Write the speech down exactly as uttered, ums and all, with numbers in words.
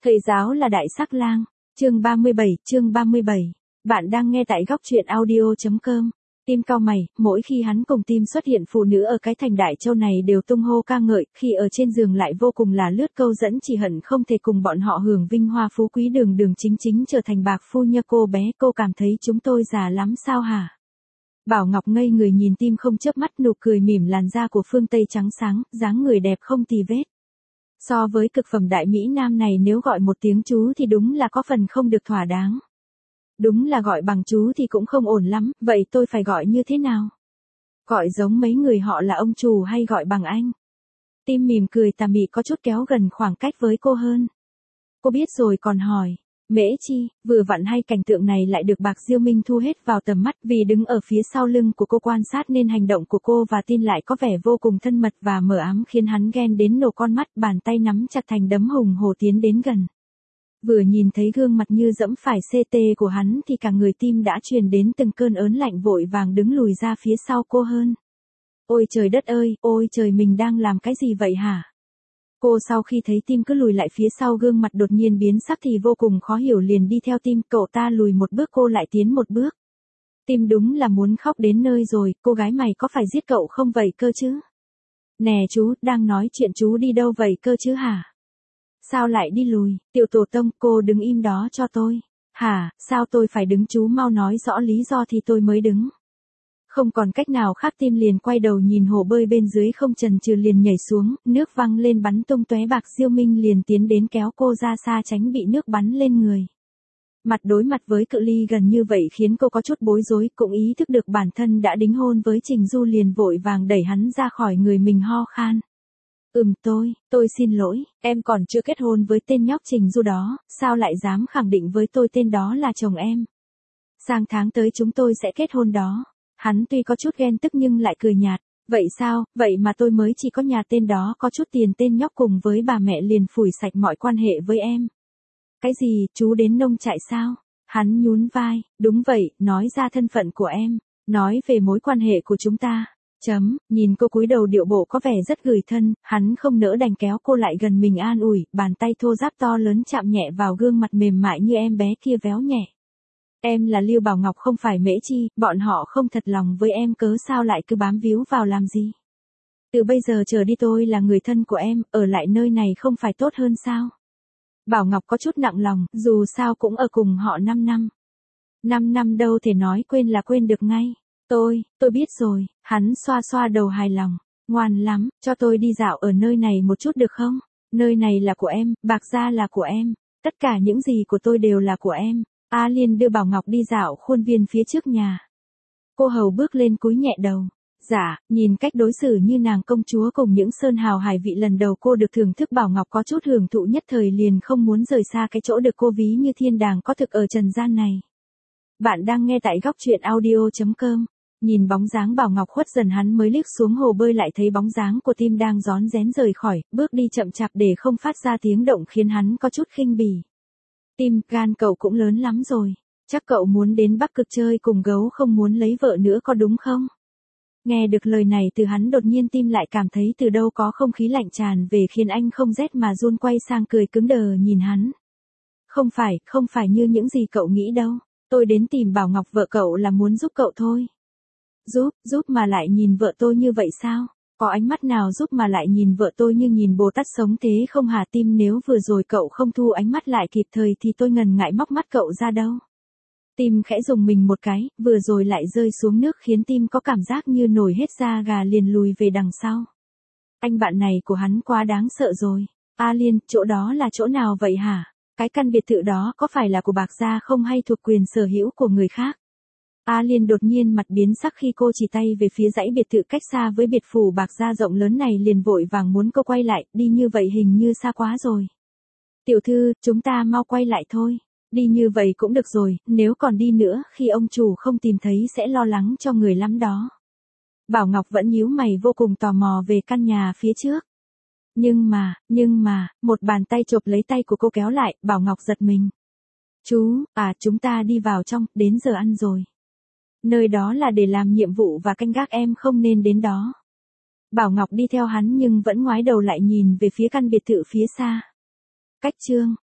Thầy giáo là đại sắc lang. Chương ba mươi bảy, chương ba mươi bảy. Bạn đang nghe tại góc truyện audio chấm com. Tim cau mày, mỗi khi hắn cùng Tim xuất hiện phụ nữ ở cái thành Đại Châu này đều tung hô ca ngợi, khi ở trên giường lại vô cùng là lướt câu dẫn, chỉ hận không thể cùng bọn họ hưởng vinh hoa phú quý, đường đường chính chính trở thành bạc phu nha. Cô bé, cô cảm thấy chúng tôi già lắm sao hả? Bảo Ngọc ngây người nhìn Tim không chớp mắt, nụ cười mỉm, làn da của phương Tây trắng sáng, dáng người đẹp không tì vết. So với cực phẩm đại mỹ nam này, nếu gọi một tiếng chú thì đúng là có phần không được thỏa đáng. Đúng là gọi bằng chú thì cũng không ổn lắm, vậy tôi phải gọi như thế nào? Gọi giống mấy người họ là ông chủ hay gọi bằng anh? Tim mỉm cười tà mị, có chút kéo gần khoảng cách với cô hơn. Cô biết rồi còn hỏi. Mễ Chi, vừa vặn hay cảnh tượng này lại được Bạc Diêu Minh thu hết vào tầm mắt, vì đứng ở phía sau lưng của cô quan sát nên hành động của cô và Tin lại có vẻ vô cùng thân mật và mờ ám, khiến hắn ghen đến nổ con mắt, bàn tay nắm chặt thành đấm hùng hổ tiến đến gần. Vừa nhìn thấy gương mặt như dẫm phải xê tê của hắn thì cả người Tim đã truyền đến từng cơn ớn lạnh, vội vàng đứng lùi ra phía sau cô hơn. Ôi trời đất ơi, ôi trời, mình đang làm cái gì vậy hả? Cô sau khi thấy Tim cứ lùi lại phía sau, gương mặt đột nhiên biến sắc thì vô cùng khó hiểu, liền đi theo Tim. Cậu ta lùi một bước, cô lại tiến một bước. Tim đúng là muốn khóc đến nơi rồi. Cô gái mày có phải giết cậu không vậy cơ chứ? Nè chú, đang nói chuyện chú đi đâu vậy cơ chứ hả? Sao lại đi lùi? Tiểu tổ tông, cô đứng im đó cho tôi. Hả, sao tôi phải đứng? Chú mau nói rõ lý do thì tôi mới đứng. Không còn cách nào khác, Tim liền quay đầu nhìn hồ bơi bên dưới, không chần chừ liền nhảy xuống, nước văng lên bắn tung tóe. Bạc Diêu Minh liền tiến đến kéo cô ra xa tránh bị nước bắn lên người. Mặt đối mặt với cự ly gần như vậy khiến cô có chút bối rối, cũng ý thức được bản thân đã đính hôn với Trình Du, liền vội vàng đẩy hắn ra khỏi người mình, ho khan. Ừm tôi, tôi xin lỗi, em còn chưa kết hôn với tên nhóc Trình Du đó, sao lại dám khẳng định với tôi tên đó là chồng em? Sang tháng tới chúng tôi sẽ kết hôn đó. Hắn tuy có chút ghen tức nhưng lại cười nhạt. Vậy sao, vậy mà tôi mới chỉ có nhà tên đó có chút tiền, tên nhóc cùng với bà mẹ liền phủi sạch mọi quan hệ với em. Cái gì, chú đến nông trại sao? Hắn nhún vai, đúng vậy, nói ra thân phận của em, nói về mối quan hệ của chúng ta. Chấm, nhìn cô cúi đầu điệu bộ có vẻ rất gửi thân, hắn không nỡ đành kéo cô lại gần mình an ủi, bàn tay thô ráp to lớn chạm nhẹ vào gương mặt mềm mại như em bé kia, véo nhẹ. Em là Lưu Bảo Ngọc không phải Mễ Chi, bọn họ không thật lòng với em cớ sao lại cứ bám víu vào làm gì? Từ bây giờ trở đi tôi là người thân của em, ở lại nơi này không phải tốt hơn sao? Bảo Ngọc có chút nặng lòng, dù sao cũng ở cùng họ năm năm. năm năm đâu thể nói quên là quên được ngay. Tôi, tôi biết rồi, hắn xoa xoa đầu hài lòng. Ngoan lắm, cho tôi đi dạo ở nơi này một chút được không? Nơi này là của em, Bạc gia là của em, tất cả những gì của tôi đều là của em. A Liên đưa Bảo Ngọc đi dạo khuôn viên phía trước nhà. Cô hầu bước lên cúi nhẹ đầu. Dạ, nhìn cách đối xử như nàng công chúa cùng những sơn hào hải vị lần đầu cô được thưởng thức, Bảo Ngọc có chút hưởng thụ, nhất thời liền không muốn rời xa cái chỗ được cô ví như thiên đàng có thực ở trần gian này. Bạn đang nghe tại góc truyện audio chấm com. Nhìn bóng dáng Bảo Ngọc khuất dần, hắn mới liếc xuống hồ bơi, lại thấy bóng dáng của Tim đang rón rén rời khỏi, bước đi chậm chạp để không phát ra tiếng động khiến hắn có chút khinh bỉ. Tim, gan cậu cũng lớn lắm rồi. Chắc cậu muốn đến Bắc Cực chơi cùng gấu, không muốn lấy vợ nữa có đúng không? Nghe được lời này từ hắn, đột nhiên Tim lại cảm thấy từ đâu có không khí lạnh tràn về, khiến anh không rét mà run, quay sang cười cứng đờ nhìn hắn. Không phải, không phải như những gì cậu nghĩ đâu. Tôi đến tìm Bảo Ngọc vợ cậu là muốn giúp cậu thôi. Giúp, giúp mà lại nhìn vợ tôi như vậy sao? Có ánh mắt nào giúp mà lại nhìn vợ tôi như nhìn Bồ Tát sống thế không hả Tim? Nếu vừa rồi cậu không thu ánh mắt lại kịp thời thì tôi ngần ngại móc mắt cậu ra đâu. Tim khẽ dùng mình một cái, vừa rồi lại rơi xuống nước khiến Tim có cảm giác như nổi hết da gà, liền lùi về đằng sau. Anh bạn này của hắn quá đáng sợ rồi. A Liên, chỗ đó là chỗ nào vậy hả? Cái căn biệt thự đó có phải là của Bạc gia không hay thuộc quyền sở hữu của người khác? A Liên đột nhiên mặt biến sắc khi cô chỉ tay về phía dãy biệt thự cách xa với biệt phủ Bạc gia rộng lớn này, liền vội vàng muốn cô quay lại, đi như vậy hình như xa quá rồi. Tiểu thư, chúng ta mau quay lại thôi. Đi như vậy cũng được rồi, nếu còn đi nữa khi ông chủ không tìm thấy sẽ lo lắng cho người lắm đó. Bảo Ngọc vẫn nhíu mày, vô cùng tò mò về căn nhà phía trước. Nhưng mà, nhưng mà, một bàn tay chộp lấy tay của cô kéo lại, Bảo Ngọc giật mình. Chú, à chúng ta đi vào trong, đến giờ ăn rồi. Nơi đó là để làm nhiệm vụ và canh gác, em không nên đến đó. Bảo Ngọc đi theo hắn nhưng vẫn ngoái đầu lại nhìn về phía căn biệt thự phía xa. Cách chương,